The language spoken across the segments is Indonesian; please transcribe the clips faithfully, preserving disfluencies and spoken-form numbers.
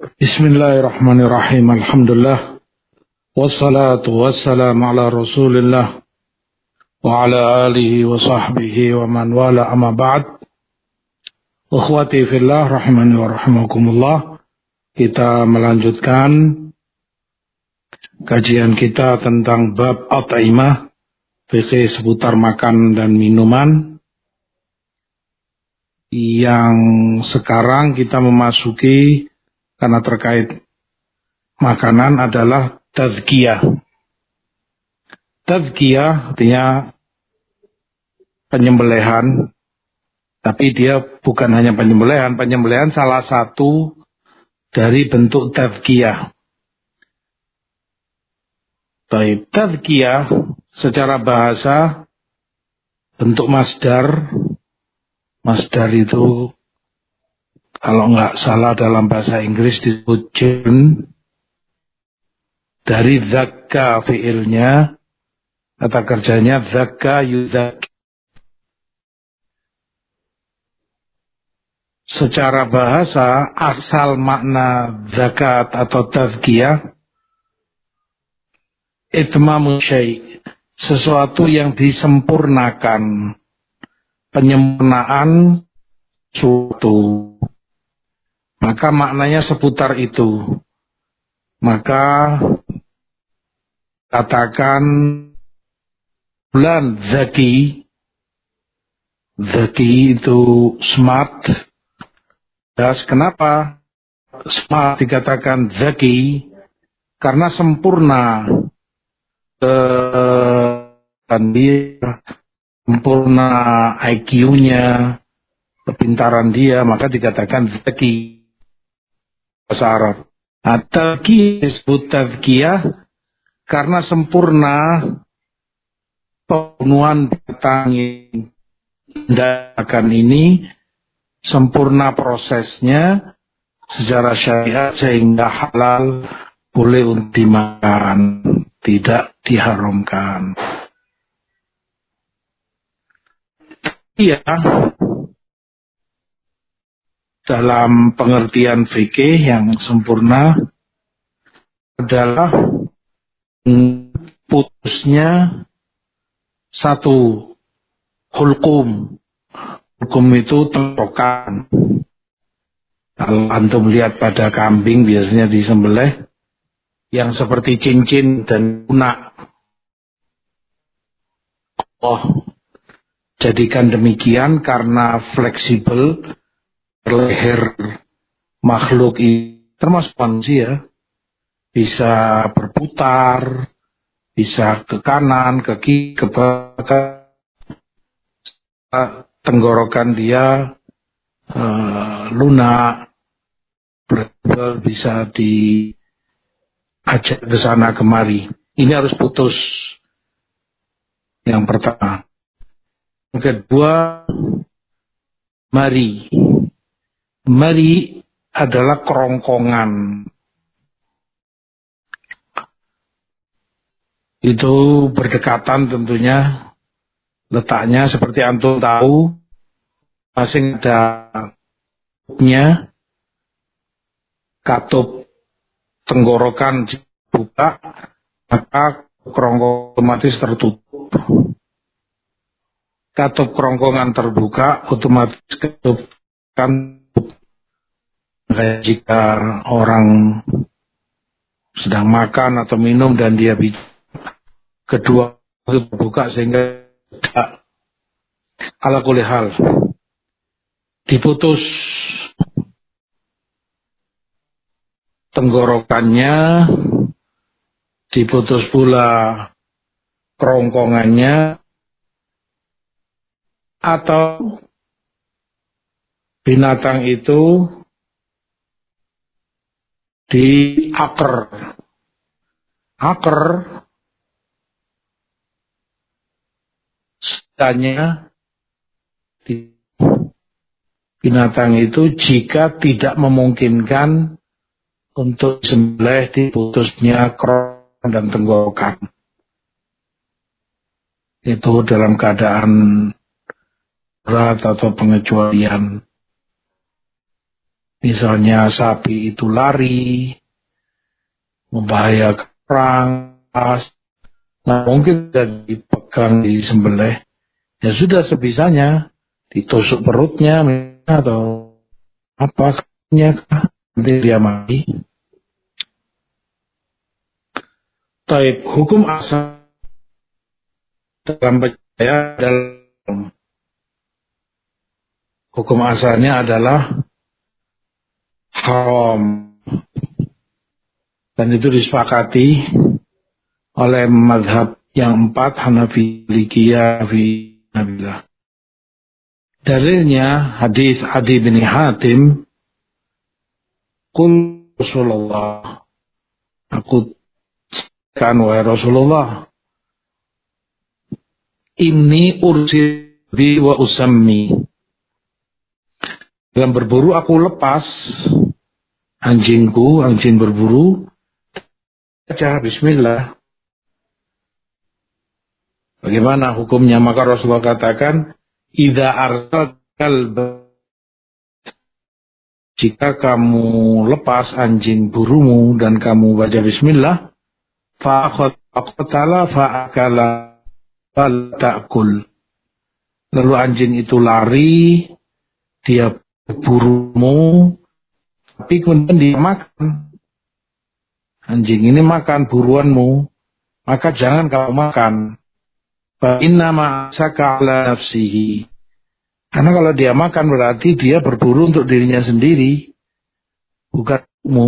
Bismillahirrahmanirrahim. Alhamdulillah. Wassalatu wassalamu ala rasulillah. Wa ala alihi wa sahbihi wa man wala amma ba'd. Ukhwati fillah rahimani wa rahimakumullah. Kita melanjutkan kajian kita tentang bab at'imah, fikih seputar makan dan minuman. Yang sekarang kita memasuki, karena terkait makanan, adalah tazkiyah. Tazkiyah artinya penyembelihan, tapi dia bukan hanya penyembelihan. Penyembelihan salah satu dari bentuk tazkiyah. Baik, tazkiyah secara bahasa bentuk masdar. Masdar itu kalau nggak salah dalam bahasa Inggris disebut jun. Dari zakka fi'ilnya, kata kerjanya zakka yuzak. Secara bahasa, asal makna zakat atau tazkiyah, itmamu syai', sesuatu yang disempurnakan, penyempurnaan suatu. Maka maknanya seputar itu. Maka katakan bulan zaki. Zaki itu smart. Das, kenapa smart dikatakan zaki? Karena sempurna. Dan dia sempurna I Q-nya, kepintaran dia, maka dikatakan zaki. Bahasa Arab. At-tazkiyah disebut tazkiyah karena sempurna pemenuhan batang tindakan ini, sempurna prosesnya secara syariat sehingga halal, boleh untuk dimakan, tidak diharamkan. Iya. Dalam pengertian fikih yang sempurna adalah putusnya satu hulkum. Hulkum itu tenggorokan. Kalau antum lihat pada kambing biasanya disembelih yang seperti cincin dan lunak. Oh, jadikan demikian karena fleksibel. Leher makhluk ini, termasuk manusia, bisa berputar, bisa ke kanan, ke kiri, ke belakang. Tenggorokan dia uh, lunak, bisa diajak ke sana kemari. Ini harus putus. Yang pertama. Yang kedua, mari. Mari adalah kerongkongan. Itu berdekatan tentunya. Letaknya seperti antum tahu, masing ada katupnya. Katup tenggorokan dibuka, maka kerongkongan otomatis tertutup. Katup kerongkongan terbuka, otomatis katup kan. Kayak jika orang sedang makan atau minum dan dia bicara, kedua itu terbuka sehingga tidak. Ala kulli hal, diputus tenggorokannya, diputus pula kerongkongannya, atau binatang itu di aker. Aker setanya di binatang itu jika tidak memungkinkan untuk disembelih diputusnya kerongkongan dan tenggorokan. Itu dalam keadaan berat atau pengecualian. Misalnya sapi itu lari, membahayakan orang, nah mungkin sudah dipegang, disembelih, ya sudah sebisanya, ditusuk perutnya atau apa, nanti dia mati. Taib, hukum asal dalam percaya adalah, hukum asalnya adalah haram, dan itu disepakati oleh mazhab yang empat, Hanafi, Malikiyah, Hanabilah. Dalilnya hadis Adi bin Hatim, qul Rasulullah, aku kan wahai Rasulullah, ini ursi wa usammi, dalam berburu aku lepas anjingku, anjing berburu, baca bismillah. Bagaimana hukumnya? Maka Rasulullah katakan, idza arsal kalb, jika kamu lepas anjing burumu dan kamu baca bismillah, fa'aqtala fa'akala fal ta'kul, lalu anjing itu lari, dia burumu, tapi kemudian dia makan, anjing ini makan buruanmu, maka jangan kamu makan. Fa inna ma'asaka ala nafsihi, karena kalau dia makan berarti dia berburu untuk dirinya sendiri, bukan kamu.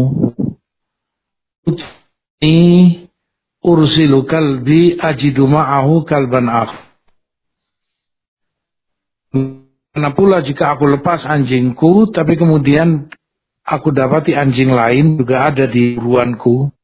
Ini ursilu kalbi ajidu ma'ahu kalban akh. Karena pula jika aku lepas anjingku, tapi kemudian aku dapati anjing lain juga ada di buruanku,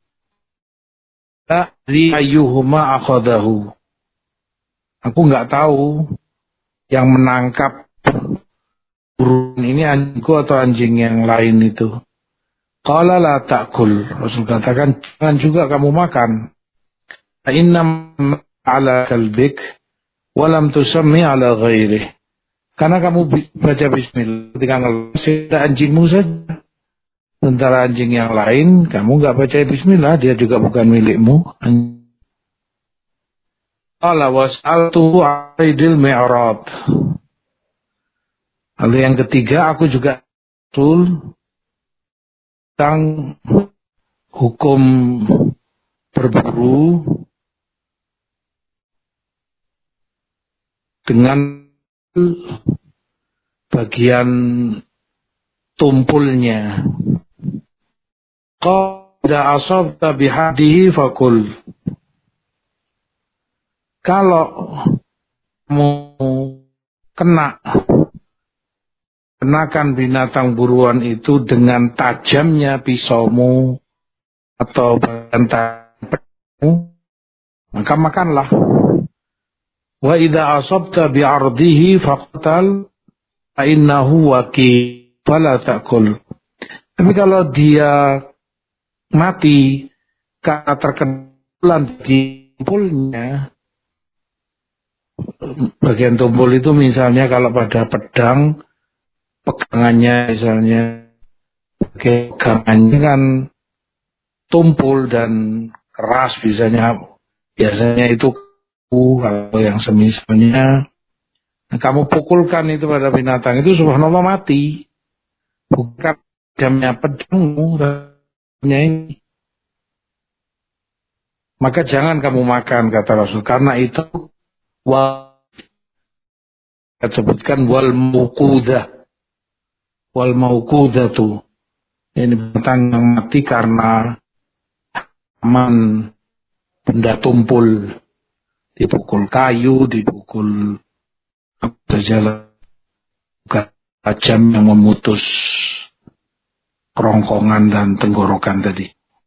li ayyuhuma akhadahu, aku nggak tahu yang menangkap buruan ini anjingku atau anjing yang lain itu. Qala la ta'kul, Rasul katakan jangan juga kamu makan. Innam ala kalbik walam tusammi ala ghairih, karena kamu baca bismillah ketika ngelepas anjingmu saja, sementara anjing yang lain kamu nggak baca bismillah, dia juga bukan milikmu. Qala was'altu 'aidil mi'rad, lalu yang ketiga aku juga betul tentang hukum berburu dengan bagian tumpulnya. Qad asabta bihadihi fakul, kalau mau kena kenakan binatang buruan itu dengan tajamnya pisaumu atau bantamu, maka makanlah. Wa idza asabta bi'ardihi faqtal fa innahu waqi fala ta'kul. Tapi kalau dia mati karena terkena di tumpulnya, bagian tumpul itu misalnya kalau pada pedang, pegangannya misalnya, pegangannya kan tumpul dan keras, biasanya biasanya itu kalau yang semisalnya, nah, kamu pukulkan itu pada binatang itu, subhanallah mati, bukan jamnya pedangmu ini. Maka jangan kamu makan, kata Rasul, karena itu wa sebutkan wal mauqudah, wal mauqudatu, ini binatang yang mati karena aman benda tumpul, dipukul kayu, dipukul apa saja, bukan tajam yang memutus kerongkongan dan tenggorokan tadi.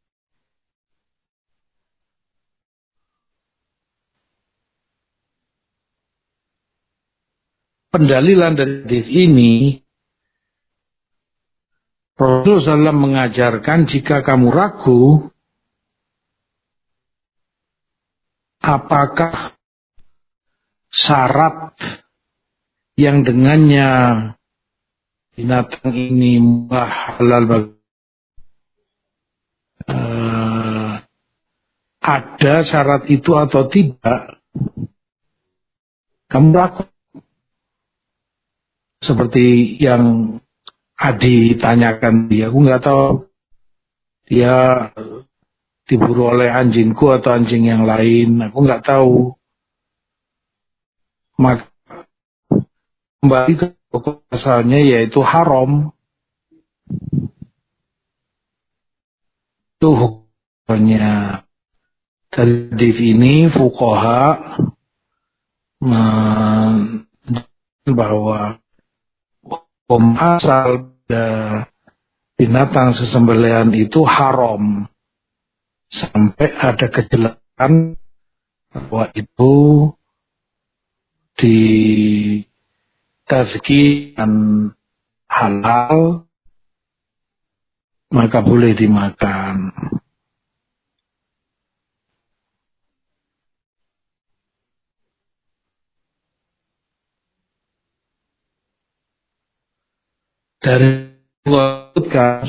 Pendalilan dari hadis ini, Rasulullah shallallahu alaihi wasallam mengajarkan jika kamu ragu apakah syarat yang dengannya binatang ini mubah halal bagi uh, ada syarat itu atau tidak, kamu lakukan seperti yang Adi tanyakan dia. Aku nggak tahu dia diburu oleh anjingku atau anjing yang lain. Aku nggak tahu. Maka kembali ke pokok asalnya yaitu haram. Itu hukumnya. Dari hadis ini fuqaha bahwa hukum asal binatang sesembelihan itu haram sampai ada kejelasan bahwa itu di tazkiyan halal maka boleh dimakan. Dari wakutkan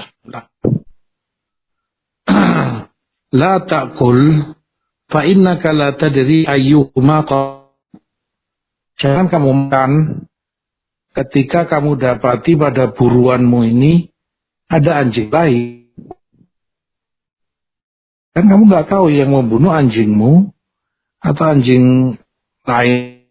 la ta'kul fa innaka la tadri ayyuhuma. Jangan kamu makan ketika kamu dapati pada buruanmu ini ada anjing lain. Kan kamu nggak tahu yang membunuh anjingmu atau anjing lain.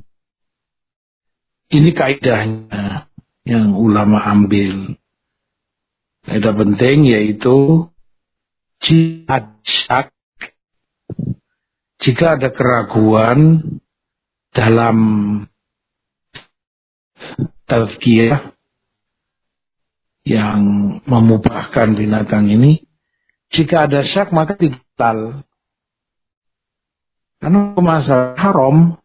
Ini kaidahnya yang ulama ambil. Kaidah penting yaitu jika syak, jika ada keraguan dalam tazkiyah yang memubahkan binatang ini, jika ada syak maka dibatal. Karena masalah haram,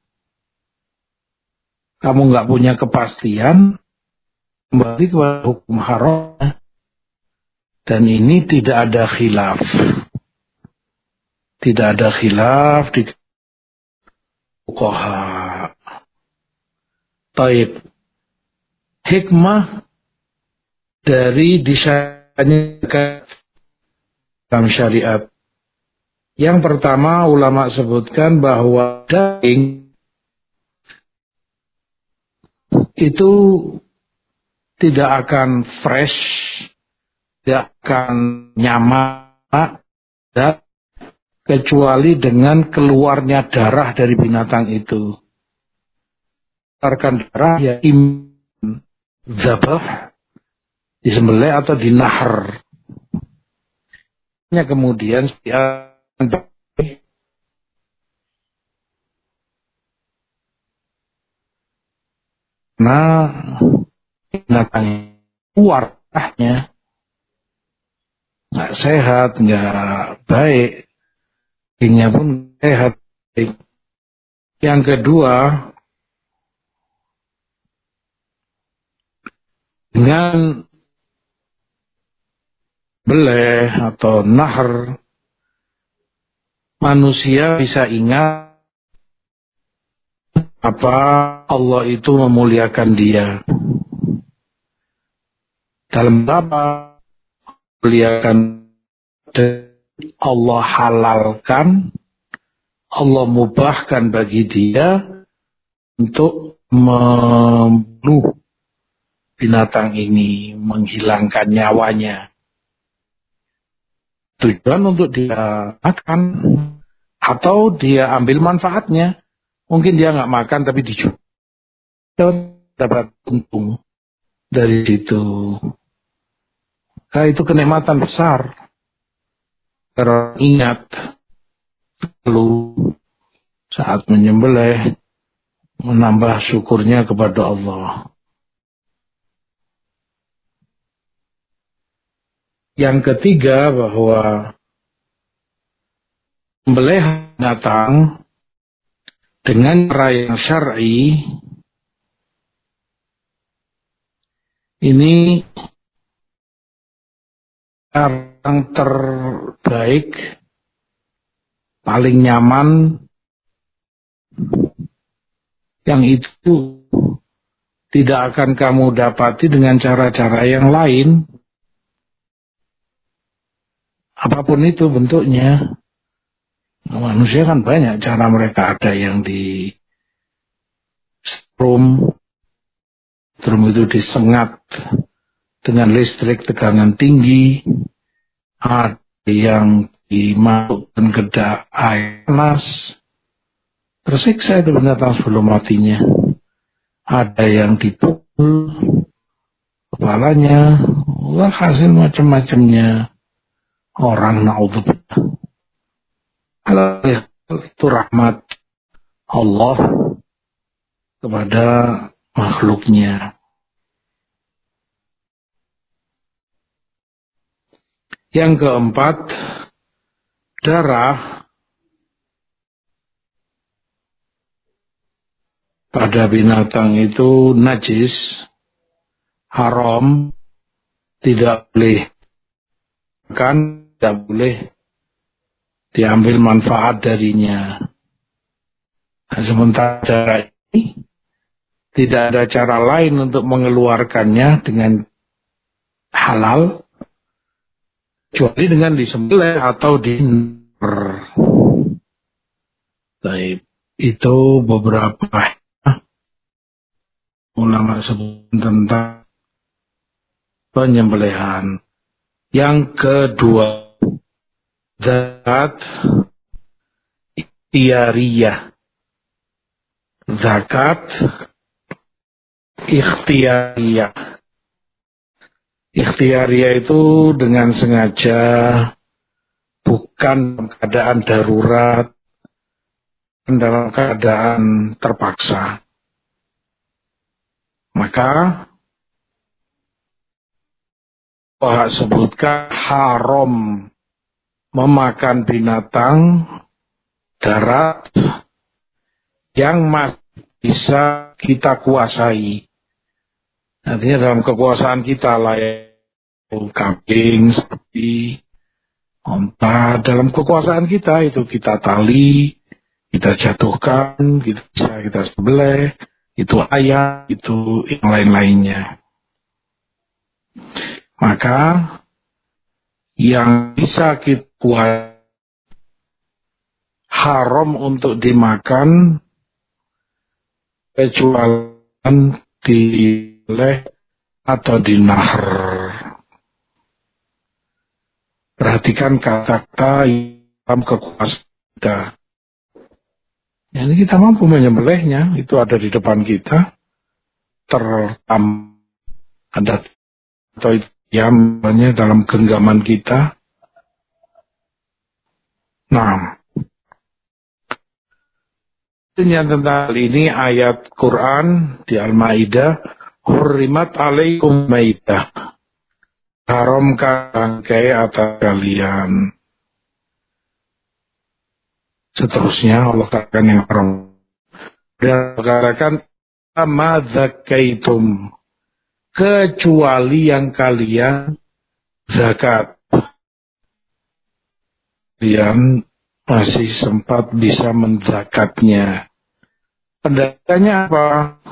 kamu nggak punya kepastian, kembali kepada hukum haram. Dan ini tidak ada khilaf. Tidak ada khilaf di fuqaha. Taib. Hikmah dari disyariatkan dalam syariat. Yang pertama ulama sebutkan bahwa daging itu tidak akan fresh, tidak akan nyaman, kecuali dengan keluarnya darah dari binatang itu. Keluarkan darah ya im zabah, disembelih atau dinahar. Kemudian nah binatang keluar darahnya nggak sehat, nggak baik, dagingnya pun sehat. Yang kedua, dengan beleh atau nahar, manusia bisa ingat apa Allah itu memuliakan dia. Dalam apa memuliakan, Allah halalkan, Allah mubahkan bagi dia untuk membunuh binatang ini, menghilangkan nyawanya. Tujuan untuk dia makan atau dia ambil manfaatnya. Mungkin dia nggak makan tapi dijual, dapat untung dari situ. Nah, itu kenikmatan besar. Karena ingat lalu saat menyembelih menambah syukurnya kepada Allah. Yang ketiga bahwa menyembelih binatang dengan cara yang syar'i ini yang terbaik, paling nyaman, yang itu tidak akan kamu dapati dengan cara-cara yang lain. Apapun itu bentuknya. Manusia kan banyak cara mereka. Ada yang di strum, strum itu disengat dengan listrik tegangan tinggi. Ada yang dimasukkan ke air panas. Tersiksa itu binatang sebelum matinya. Ada yang dipukul kepalanya. Wah, hasil macam-macamnya. Orang naudzubillah. Kalau itu rahmat Allah kepada makhluknya. Yang keempat, darah pada binatang itu najis, haram, tidak boleh kan, tidak boleh diambil manfaat darinya. Nah, sementara darah ini tidak ada cara lain untuk mengeluarkannya dengan halal kecuali dengan disembelih atau di Baik, itu beberapa ulama sebut tentang penyembelihan. Yang kedua, zakat ikhtiyariyah. Zakat ikhtiyariyah. Ikhtiyariyah itu dengan sengaja, bukan dalam keadaan darurat, dalam keadaan terpaksa. Maka Allah sebutkan haram memakan binatang darat yang masih bisa kita kuasai. Artinya dalam kekuasaan kita lah, ya, kambing, sapi, onta, dalam kekuasaan kita itu kita tali, kita jatuhkan, kita bisa kita sembelih, itu ayam, itu yang lain-lainnya. Maka yang bisa kita buat haram untuk dimakan kecuali dileh atau dinahr. Perhatikan kata-kata dalam kekuasaan kita. Ini kita mampu menyembelihnya, itu ada di depan kita, tertam ada atau itu yang dalam genggaman kita. Nah, tentang hal ini ayat Quran di Al-Maidah, hurrimat alaikum maidah, haramkan bangkai atas kalian. Seterusnya Allah katakan yang haram. Dan katakan ma zakaitum, kecuali yang kalian zakat. Kalian masih sempat bisa menzakatnya. Pendapatnya apa?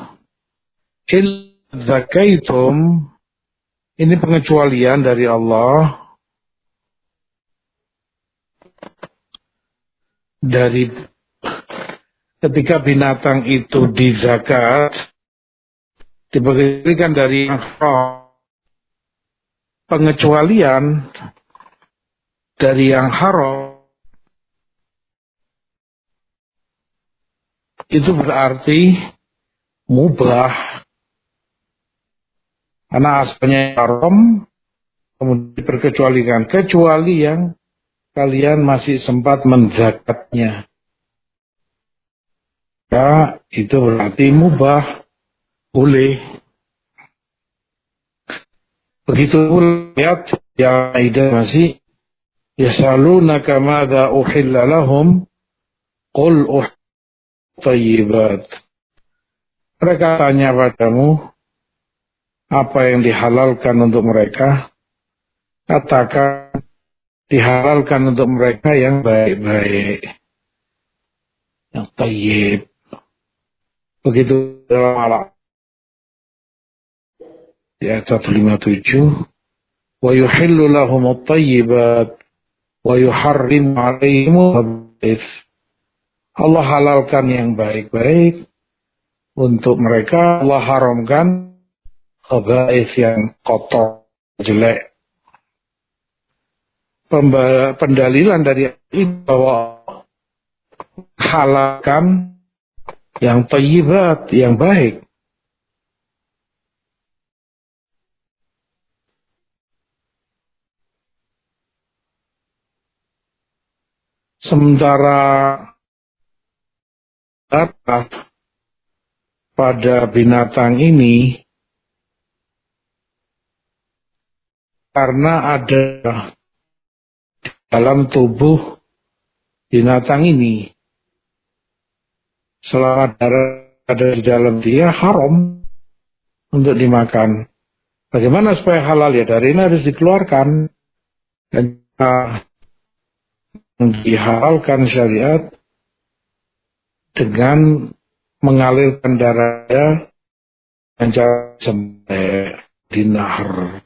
Il zakaitum, ini pengecualian dari Allah dari ketika binatang itu dizakat, diberikan dari haram. Pengecualian dari yang haram itu berarti mubah, karena asalnya haram kemudian diperkecualikan, kecuali yang kalian masih sempat menzakatnya. Ya, itu berarti mubah, boleh. Begitu lihat yang Aidah masih yasalunaka madza uhilla lahum qul uhilla thayyibat. Mereka tanya padamu apa yang dihalalkan untuk mereka, katakan dihalalkan untuk mereka yang baik-baik, yang thayyib. Begitu dalam di ayat seratus lima puluh tujuh, wa yuhillu lahumut thayyibat wa yuharrimu 'alaihimul khaba'ith. Allah halalkan yang baik-baik untuk mereka, Allah haramkan khaba'ith yang kotor, jelek. Pendalilan dari ini bahwa halalkan yang thayyibat, yang baik. Sementara pada binatang ini, karena ada dalam tubuh binatang ini, selama darah ada di dalam dia, haram untuk dimakan. Bagaimana supaya halal? Ya dari ini harus dikeluarkan. Dan uh, dihalalkan syariat dengan mengalirkan darahnya dengan cara sampai di nahar.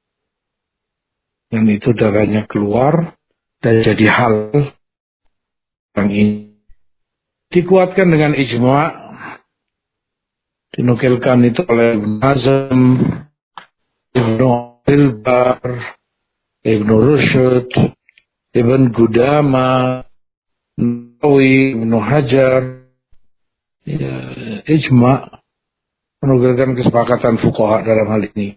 Dan itu darahnya keluar dan jadi halal. Yang ini dikuatkan dengan ijma', dinukilkan itu oleh Ibn Hazm, Ibn Al-Bar, Ibn Rushd, Ibn Qudama, Nawawi, Ibn Hajar, ya, ijma' menukilkan kesepakatan fuqaha dalam hal ini.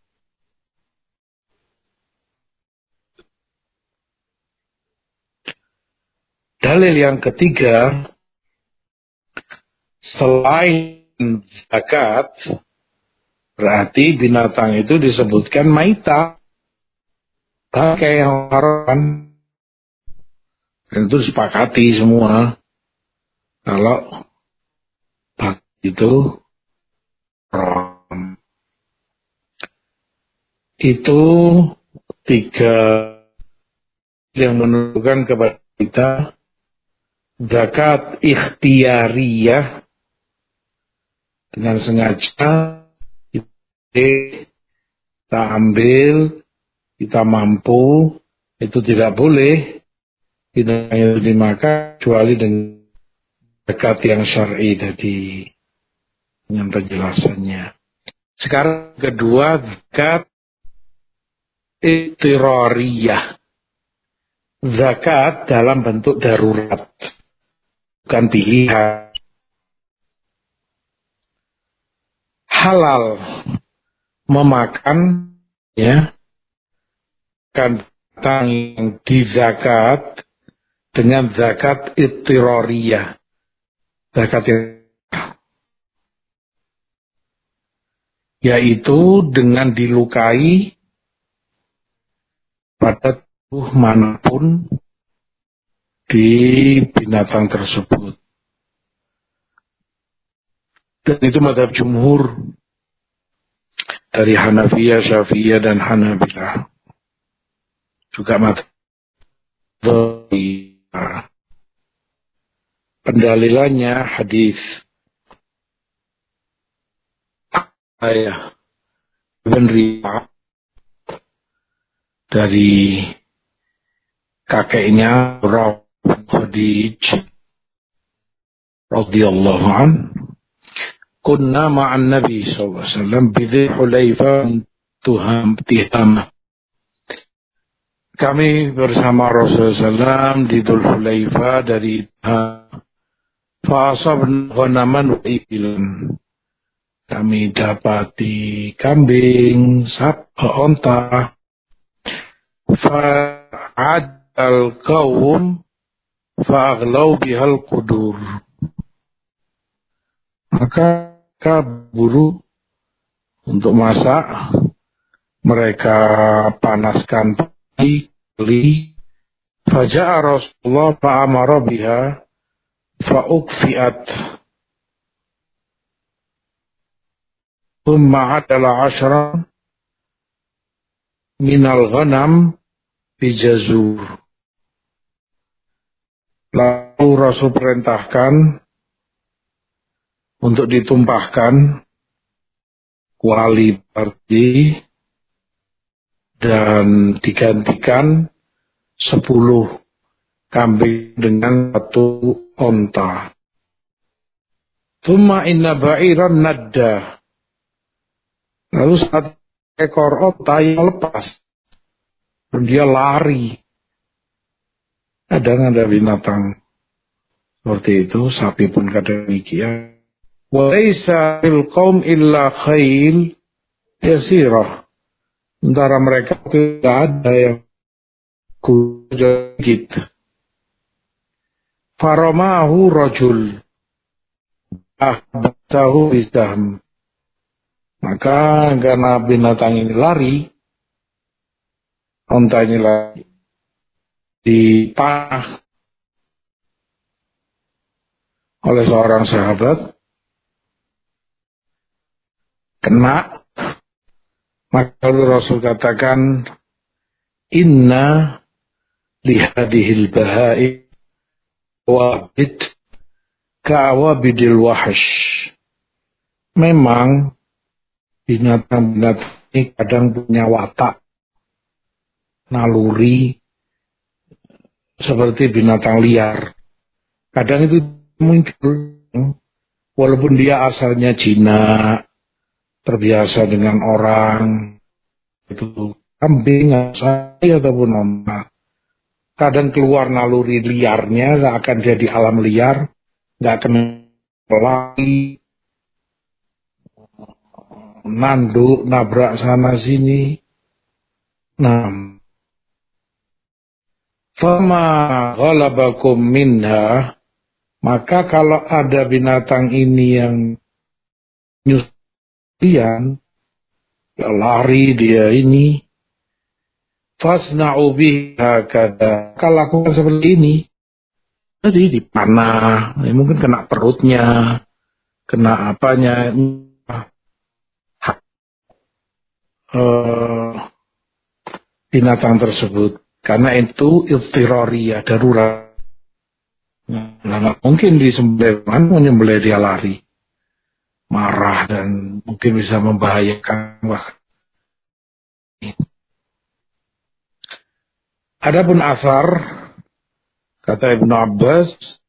Dalil yang ketiga, selain zakat, berarti binatang itu disebutkan maita, pakai yang haram. Dan itu disepakati semua. Kalau itu haram. Itu tiga yang menunjukkan kepada kita zakat ikhtiyariyah, dengan sengaja kita ambil, kita mampu, itu tidak boleh kita dimakan kecuali dengan zakat yang syar'i tadi, dengan penjelasannya. Sekarang kedua, zakat ittirariyah, zakat dalam bentuk darurat, bukan pilihan. Halal memakan, ya, kan yang dizakat dengan zakat ittirariyah, zakat yang, yaitu dengan dilukai pada tubuh manapun di binatang tersebut. Dan itu mazhab jumhur dari Hanafiyah, Syafi'iyah, dan Hanabilah. Juga mazhab pendalilannya hadis ayah Ibn Rifa'ah dari kakeknya Rabb Khadij radhiyallahu an, kunna ma'an Nabi sallallahu alaihi wasallam bidhi Hulaifah tuham tihamah. Kami bersama Rasulullah sallallahu alaihi wasallam di Dzul Hulaifah dari fa'asabna ghanaman wa ibilan. Kami dapati kambing, sapi, onta. Fa'adal qaum fa'aghlaw bihal qudur. Maka kaburu untuk masak, mereka panaskan pagi, faja'a Rasulullah fa'amara biha fa'ukfi'at. Thumma adala ashra minal ghanam bijazur. Lalu Rasul perintahkan untuk ditumpahkan kuali berarti dan digantikan sepuluh kambing dengan satu onta. Tsumma inna ba'iran nadda. Lalu saat ekor onta yang lepas dan dia lari. Kadang ada binatang seperti itu, sapi pun kadang demikian. Wa laisa fil qaum illa khayl yasirah. Sementara mereka tidak ada yang kuda gitu. Faramahu rajul ahbatahu bisahm. Maka karena binatang ini lari, onta ini lari, dipanah oleh seorang sahabat, kena, maka Rasul katakan, inna lihadihil bahai wabid ka'awabidil wahash. Memang binatang-binatang ini kadang punya watak, naluri, seperti binatang liar. Kadang itu muncul, walaupun dia asalnya jinak, terbiasa dengan orang, itu kambing, sapi ataupun onta. Kadang keluar naluri liarnya, gak akan jadi alam liar, gak akan lari, nanduk, nabrak sana sini. Nah, fama ghalabakum minha, maka kalau ada binatang ini yang nyusian, ya lari dia ini, fasna'u biha kada, kalau lakukan seperti ini, jadi dipanah, ya mungkin kena perutnya, kena apanya, uh, binatang tersebut, karena itu iltiroriyah, darurat. Nah, nggak mungkin disembelih, mana menyembelih dia lari, marah dan mungkin bisa membahayakan. Wah. Adapun asar, kata Ibnu Abbas,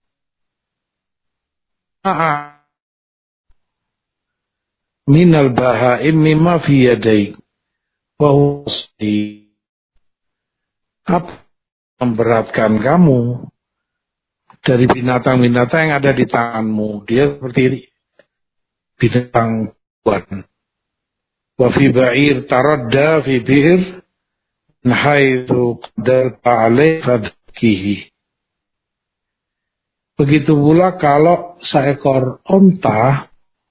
minal bahaim mimma fi yadaik wa husni. Apa memberatkan kamu dari binatang-binatang yang ada di tanganmu? Dia seperti binatang buan. Wa fi ba'ir taradda fi bi'r nahaitu qadarta alaih fadkihi. Begitu pula kalau seekor onta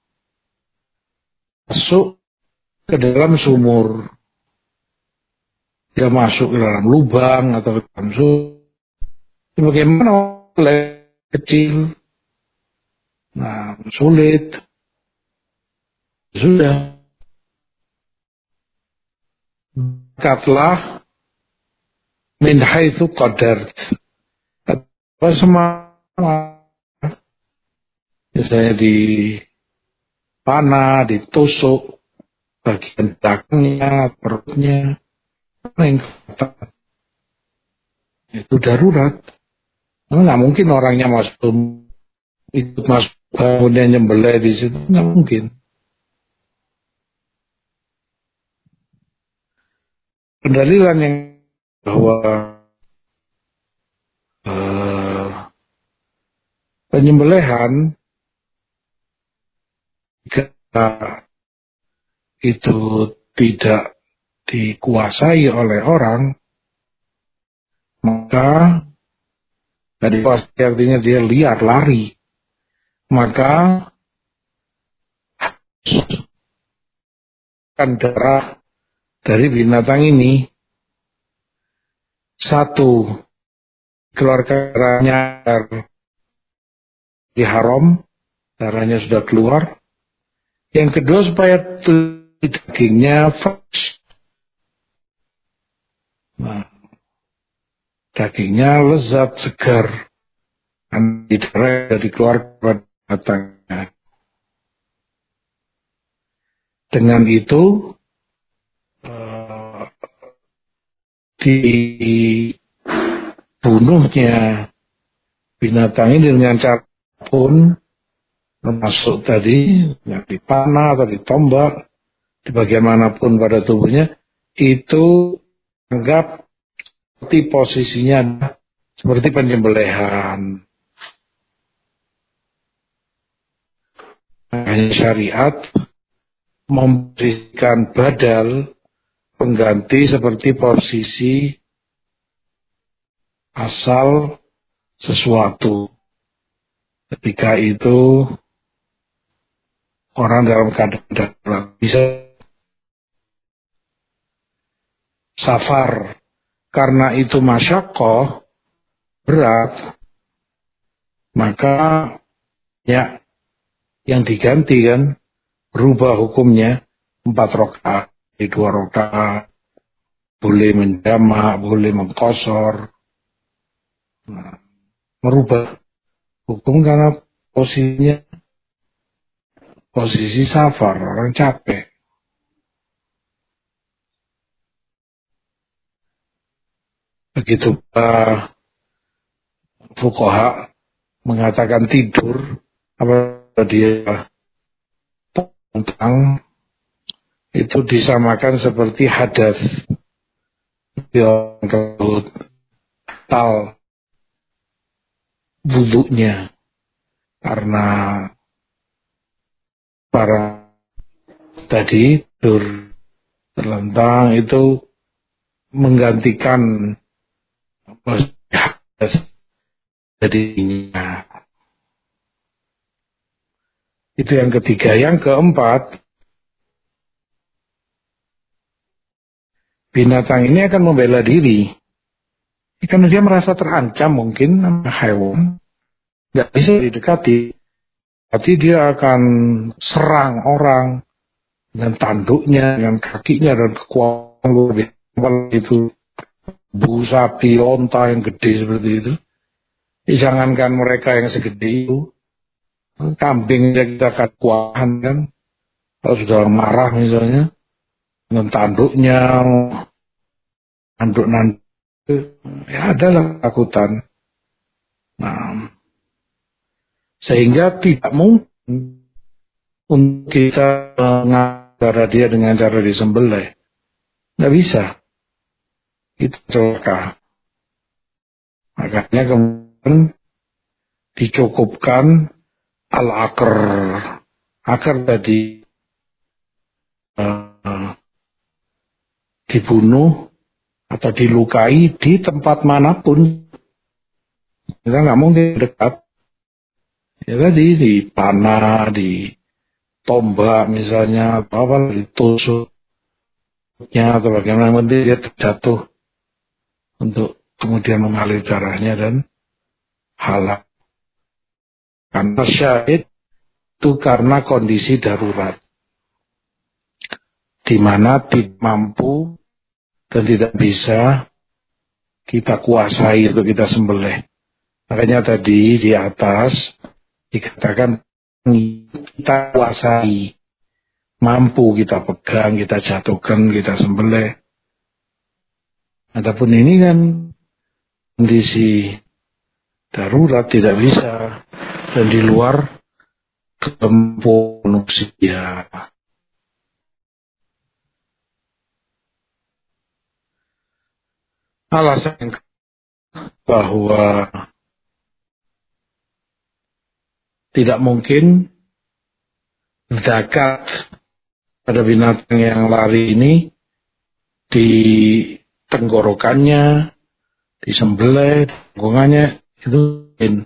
masuk ke dalam sumur, dia masuk ke dalam lubang atau ke dalam sumur, bagaimana oleh kecil, nah sulit, sudah, katlah min haitsu qadart, apa semua, misalnya di panah, ditusuk bagian belakangnya, perutnya, itu darurat. Nggak mungkin orangnya masuk, ikut masuk, kemudian nyembelih di situ, nggak mungkin. Pendalilan yang bahwa uh, penyembelihan jika itu tidak dikuasai oleh orang, maka tadi pasti artinya dia liar, lari, maka kan darah dari binatang ini, satu, keluarga darahnya diharam, darahnya sudah keluar. Yang kedua, supaya dagingnya fresh. Nah, dagingnya lezat, segar, kan darah dari keluarga binatangnya. Dengan itu uh, dibunuhnya binatang ini dengan cara pun, termasuk tadi yang dipanah atau ditombak, di bagian manapun pada tubuhnya, itu anggap seperti posisinya seperti penyembelihan. Makanya syariat memberikan badal pengganti seperti posisi asal sesuatu. Ketika itu orang dalam keadaan darurat bisa safar, karena itu masyaqqah berat, maka ya yang diganti kan berubah hukumnya, empat rakaat di dua rakaat, boleh menjamak, boleh mengqashar. Nah, merubah hukum karena posisinya posisi safar, orang capek. Begitu uh, fuqaha mengatakan tidur, apa dia tentang itu disamakan seperti hadas yang tal wudhunya, karena para tadi tidur terlentang itu menggantikan hadas jadinya. Itu yang ketiga. Yang keempat, binatang ini akan membela diri. Karena dia merasa terancam mungkin sama hewan, nggak bisa didekati. Tapi dia akan serang orang dengan tanduknya, dengan kakinya, dan kekuatan lebih itu. Bu sapi, onta yang gede seperti itu. Jangankan mereka yang segede itu, kambing yang kita kekuatan kan, kalau sudah marah misalnya, dengan tanduknya, tanduk-nanduk, ya adalah takutan. Nah, sehingga tidak mungkin untuk kita mengajar dia dengan cara disembelih. Nggak bisa. Itu celaka. Makanya kemudian dicukupkan al-akar. Akar tadi uh, dibunuh atau dilukai di tempat manapun. Kita nggak mungkin dekat. Ya tadi di panah, di tombak misalnya, atau apa, ditusuknya atau bagaimana, nanti dia terjatuh untuk kemudian mengalir darahnya dan halal. Karena syahid itu karena kondisi darurat, di mana tidak mampu dan tidak bisa kita kuasai untuk kita sembelih. Makanya tadi di atas dikatakan kita kuasai, mampu kita pegang, kita jatuhkan, kita sembelih. Adapun ini kan kondisi darurat, tidak bisa, dan di luar kemampuan manusia. Alasan bahwa tidak mungkin zakat pada binatang yang lari ini di tenggorokannya, disembelih, tenggongannya, itu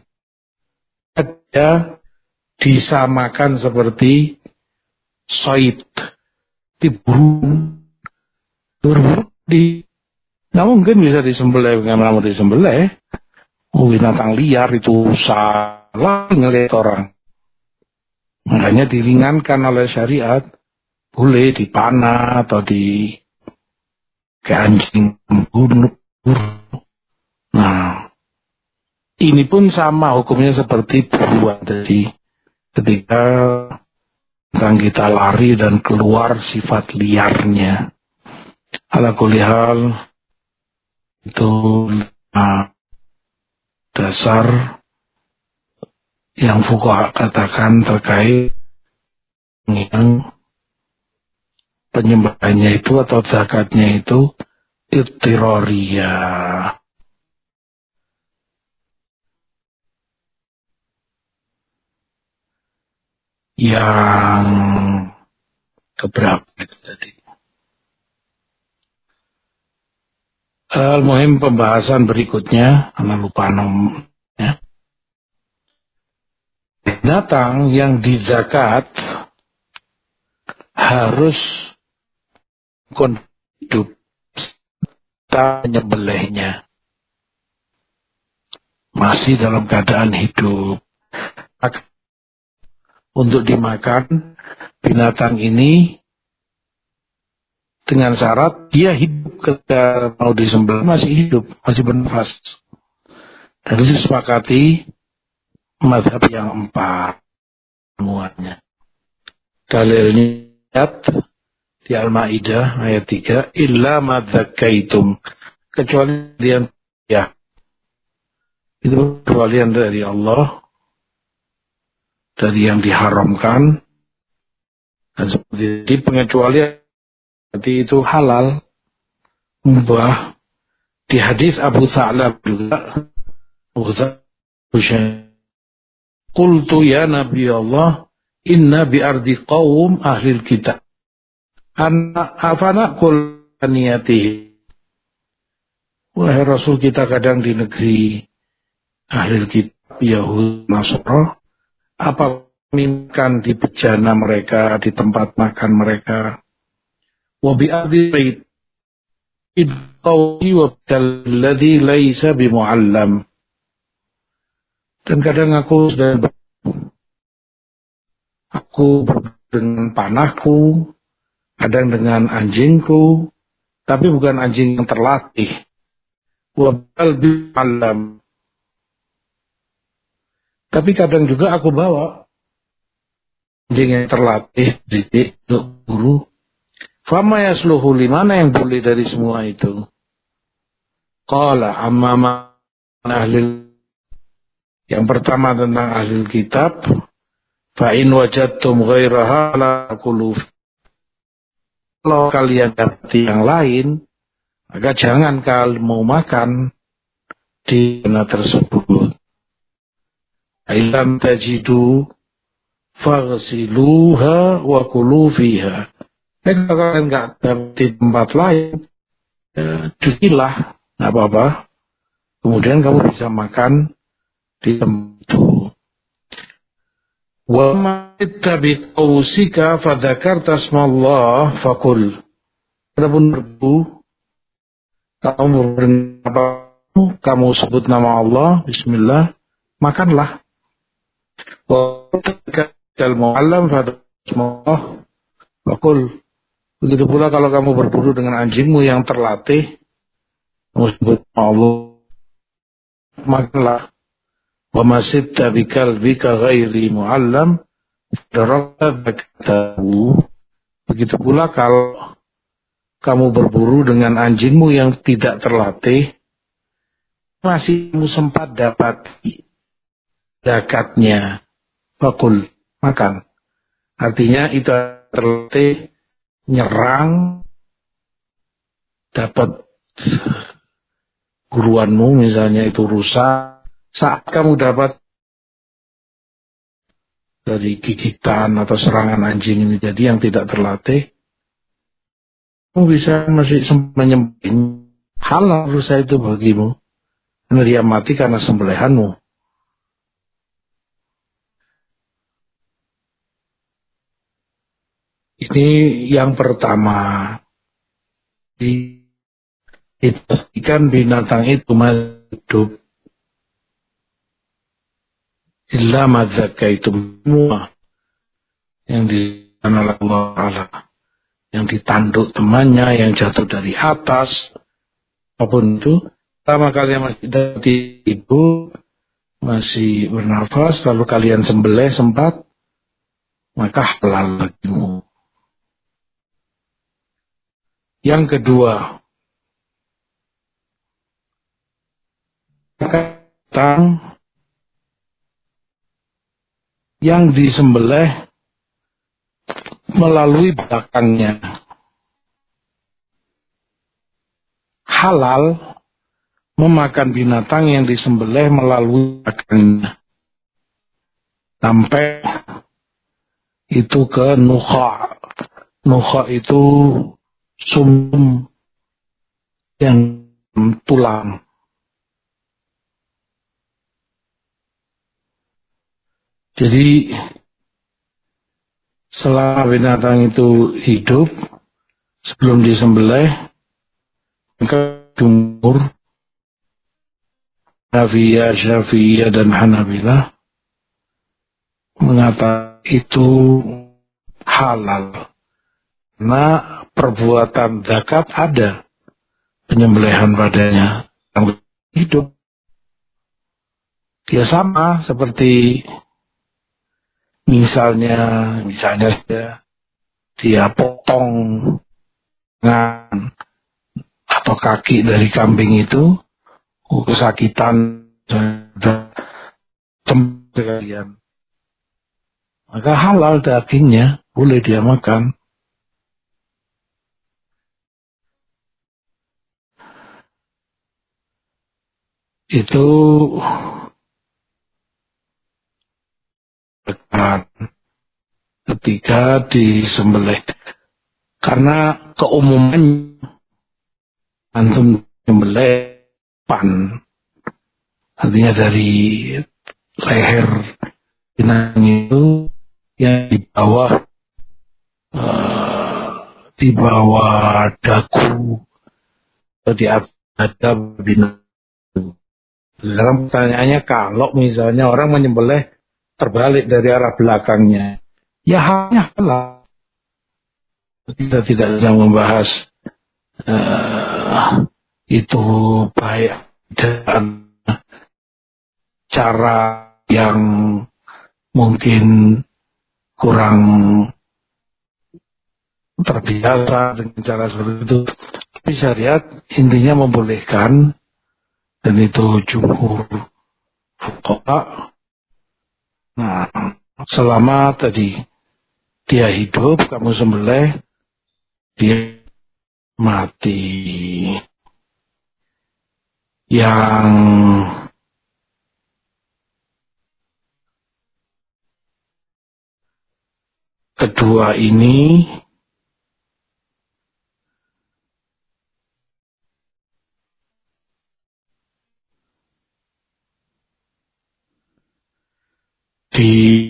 ada disamakan seperti soid, di burung, burung di, nggak mungkin bisa disembelih dengan nama disembelih. Oh, binatang liar itu salah ngelihat orang. Makanya diringankan oleh syariat, boleh dipanah atau di ke anjing membunuh. Nah, ini pun sama hukumnya seperti buruan tadi. Ketika tentang kita lari dan keluar sifat liarnya. Ala kulli hal, itu nah, dasar yang fuqaha katakan terkait yang penyembahnya itu atau zakatnya itu ittirariyah. Yang keberapa itu tadi? Al-Muhim pembahasan berikutnya, anak lupa nomornya. Binatang yang dizakat harus hidup tak menyembelihnya, masih dalam keadaan hidup. Untuk dimakan binatang ini dengan syarat dia hidup ketika mau disembelih masih hidup, masih bernafas. Dan itu disepakati mazhab yang empat semuanya. Dalilnya di Al-Maidah ayat tiga, illa madzakaitum, kecuali yang ya itu kecualian dari Allah, dari yang diharamkan, dan seperti di pengecualian berarti itu halal, mubah. Di hadis Abu Sa'lab juga, qultu ya Nabi Allah, inna bi ardi qaum ahlil kitab, anak afana kul niyatihi. Wahai Rasul, kita kadang di negeri ahlil kitab Yahud Nasrani, apa minkan di bejana mereka, di tempat makan mereka. Wa bi ardi bait idqawi wa alladhi laisa bimuallam. Dan kadang aku sudah aku dengan panahku, kadang dengan anjingku, tapi bukan anjing yang terlatih. Wa bimuallam. Tapi kadang juga aku bawa anjing yang terlatih, didik, untuk guru. Fama yasluhu li, mana yang boleh dari semua itu? Qala amma ahli, yang pertama tentang ahli kitab, fa in wajadtum ghairaha la taqulu. Kalau kalian dapati yang lain, maka jangan kalian mau makan di tanah tersebut. Ailam tajidu faghsiluha wa kulu fiha. Eh, kalau kalian nggak dapat di tempat lain, eh, cucilah, nggak apa-apa. Kemudian kamu bisa makan di tempat itu. Wa ma tabi qausika fadzakarta asmallah fakul. Adapun berbu, kamu apa? Kamu sebut nama Allah, bismillah, makanlah. Wa kal muallam fadzakarta fakul. Begitu pula kalau kamu berburu dengan anjingmu yang terlatih, kamu sebut Allah, makanlah. Wa masitta bikalbika ghairi muallam darabta baktahu. Begitu pula kalau kamu berburu dengan anjingmu yang tidak terlatih, masih kamu sempat dapat zakatnya, fakul, makan. Artinya itu terlatih, nyerang, dapat guruanmu misalnya itu rusak, saat kamu dapat dari gigitan atau serangan anjing ini jadi yang tidak terlatih, kamu bisa masih menyembelih, halal rusak itu bagimu, karena dia mati karena sembelihanmu. Ini yang pertama. Dipastikan binatang itu hidup. Illa madzakaitum, semua yang ditanam oleh Allah Ta'ala, yang ditanduk temannya, yang jatuh dari atas, apapun itu, pertama kalian masih dari ibu, masih bernafas, lalu kalian sembelih sempat, maka halal bagimu. Yang kedua, tentang yang disembelih melalui belakangnya. Halal memakan binatang yang disembelih melalui belakangnya. Sampai itu ke nukha. Nukha itu sum yang tulang. Jadi selama binatang itu hidup sebelum disembelih, maka jumhur Hanafiya, Syafi'iyah dan Hanabilah mengatakan itu halal. Karena perbuatan zakat ada penyembelihan padanya yang hidup. Ya sama seperti misalnya, misalnya saja dia potong tangan atau kaki dari kambing itu, kesakitan sudah sekalian, maka halal dagingnya, boleh dia makan. Itu ketika disembelih. Karena keumuman antum menyembelih pan, artinya dari leher binatang itu yang di bawah uh, di bawah dagu atau di atas dada binatang. Sekarang pertanyaannya, kalau misalnya orang menyembelih terbalik dari arah belakangnya, ya hanya halal. Kita tidak sedang membahas uh, itu baik dan cara yang mungkin kurang terbiasa dengan cara seperti itu. Tapi syariat intinya membolehkan, dan itu jumhur fuqaha. Nah, selama tadi dia hidup, kamu sembelih, dia mati. Yang kedua ini di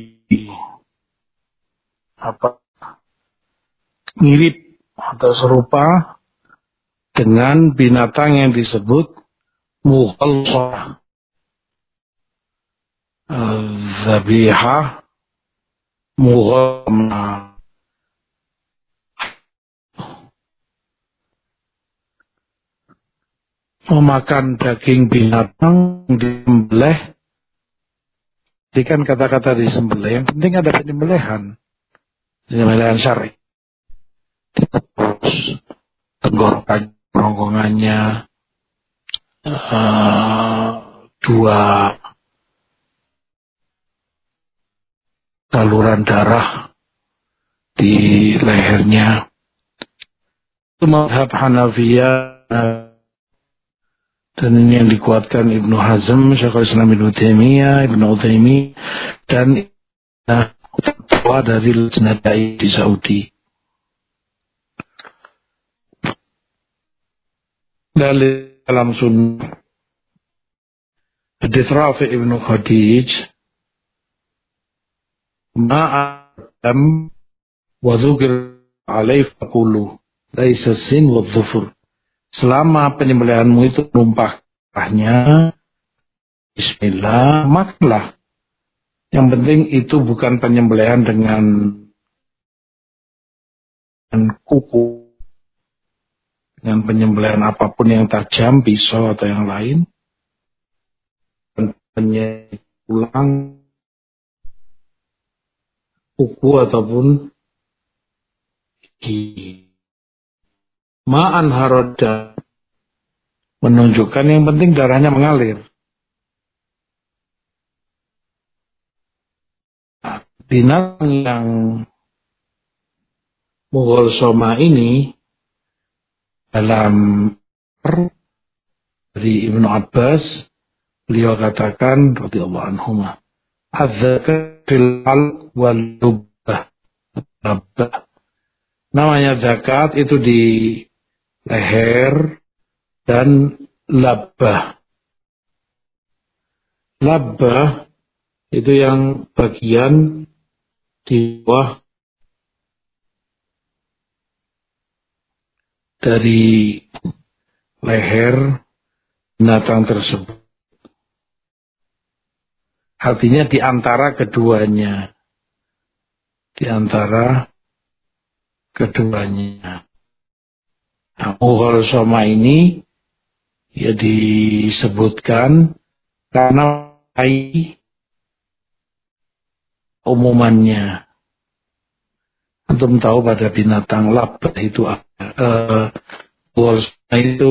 apa mirip atau serupa dengan binatang yang disebut mughallazah, zabihah, mughamma. Memakan daging binatang disembelih. Jadi kan kata-kata disembelih, yang penting ada penyembelihan, penyembelihan syar'i. Terus tenggorokan, kerongkongannya, uh, dua saluran darah di lehernya. Itu mazhab Hanafiyah, dan ini yang dikuatkan Ibnu Hazm, Syekhul Islam Ibnu Taimiyah, Ibnu Utsaimin, dan fatwa dari Lajnah Da'i di Saudi. Dalil dalam sunnah hadits Rafi' Ibnu Khadij, ma'adam wa dzukir alaih faqulu laisa sin wa dhufur. Selama penyembelihanmu itu numpahnya bismillah, makanlah. Yang penting itu bukan penyembelihan dengan, dengan kuku, dengan penyembelihan apapun yang tajam, pisau atau yang lain. Penyembelihan tulang kuku ataupun gigi. Ma'an haroda menunjukkan yang penting darahnya mengalir. Binatang yang mughalsoma ini dalam dari Ibnu Abbas, beliau katakan radhiyallahu anhu, az-zakat fil halq wal lubbah. Namanya zakat itu di leher dan labbah. Labbah itu yang bagian di bawah dari leher binatang tersebut. Artinya di antara keduanya. Di antara keduanya. Nah, mughalsoma ini ya disebutkan karena umumannya. Antum tahu pada binatang labbah itu uh, mughalsoma itu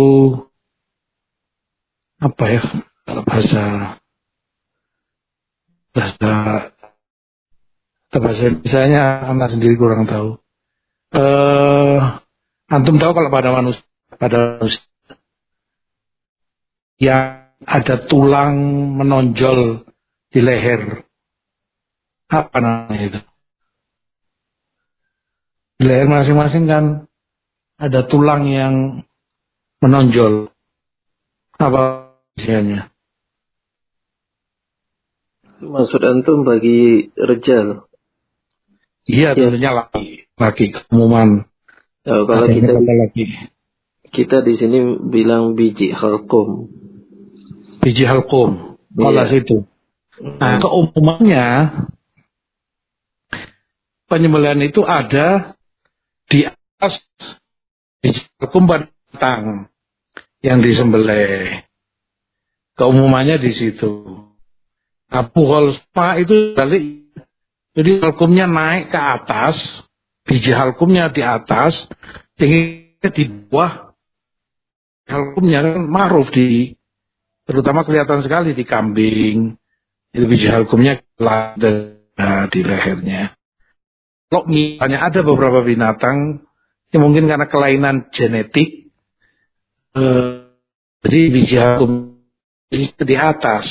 apa ya kalau bahasa bahasa bahasa misalnya anak sendiri kurang tahu. Uh, antum tahu kalau pada manusia pada manusia yang ada tulang menonjol di leher, apa namanya itu? Di leher masing-masing kan ada tulang yang menonjol. Apa isinya? Maksud antum bagi rejal? Iya, tentunya ya. laki, laki keumuman. Oh, kalau kita laki. Kita di sini bilang biji halqum. Biji halqum, kolas iya. Itu. Nah, keumumannya penyembelihan itu ada di atas biji halqum batang yang disembelih. Keumumannya di situ. Nah, mughalsoma itu balik. Jadi halqumnya naik ke atas, biji halqumnya di atas, sehingga di bawah halqumnya kan ma'ruf di, terutama kelihatan sekali di kambing, itu biji halqumnya ada di lehernya. Kalau misalnya ada beberapa binatang yang mungkin karena kelainan genetik, eh, jadi biji halqum di atas,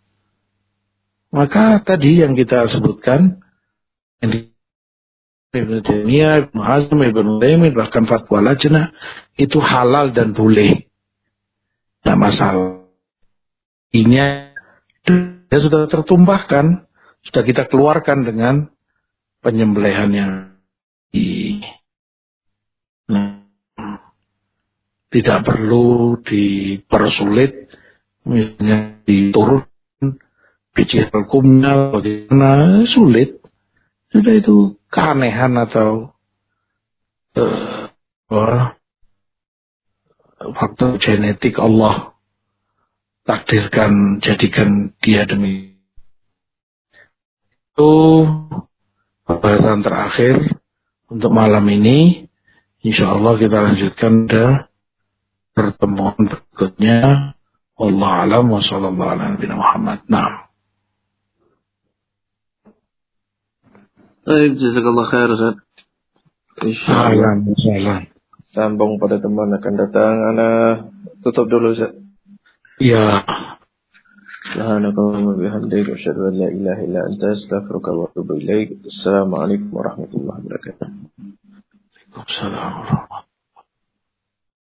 maka tadi yang kita sebutkan, yang Ibnu Taimiyah, Ibnu Hazm, Ibnu Taimin, bahkan Fatwa Lajnah itu halal dan boleh. Tidak masalah. Ini dia sudah tertumpahkan, sudah kita keluarkan dengan penyembelihan yang di, nah, tidak perlu dipersulit, misalnya diturun biji halqumnya bagaimana sulit. Sudah itu keanehan atau uh, uh, faktor genetik Allah takdirkan jadikan dia demi itu. Pembahasan terakhir untuk malam ini, insya Allah kita lanjutkan pada pertemuan berikutnya. Wallahu a'lam wa sallallahu ala nabiyina Muhammad. Naam. Baik, jazakallah khair Ustaz. Insyaallah. Insyaallah. Sambung pada teman akan datang. Ana tutup dulu Ustaz. Ya. Subhanakallahumma bihamdika asyhadu an la ilaha illa anta astaghfiruka wa atubu ilaik. Assalamualaikum warahmatullahi wabarakatuh. Waalaikumsalam warahmatullahi wabarakatuh.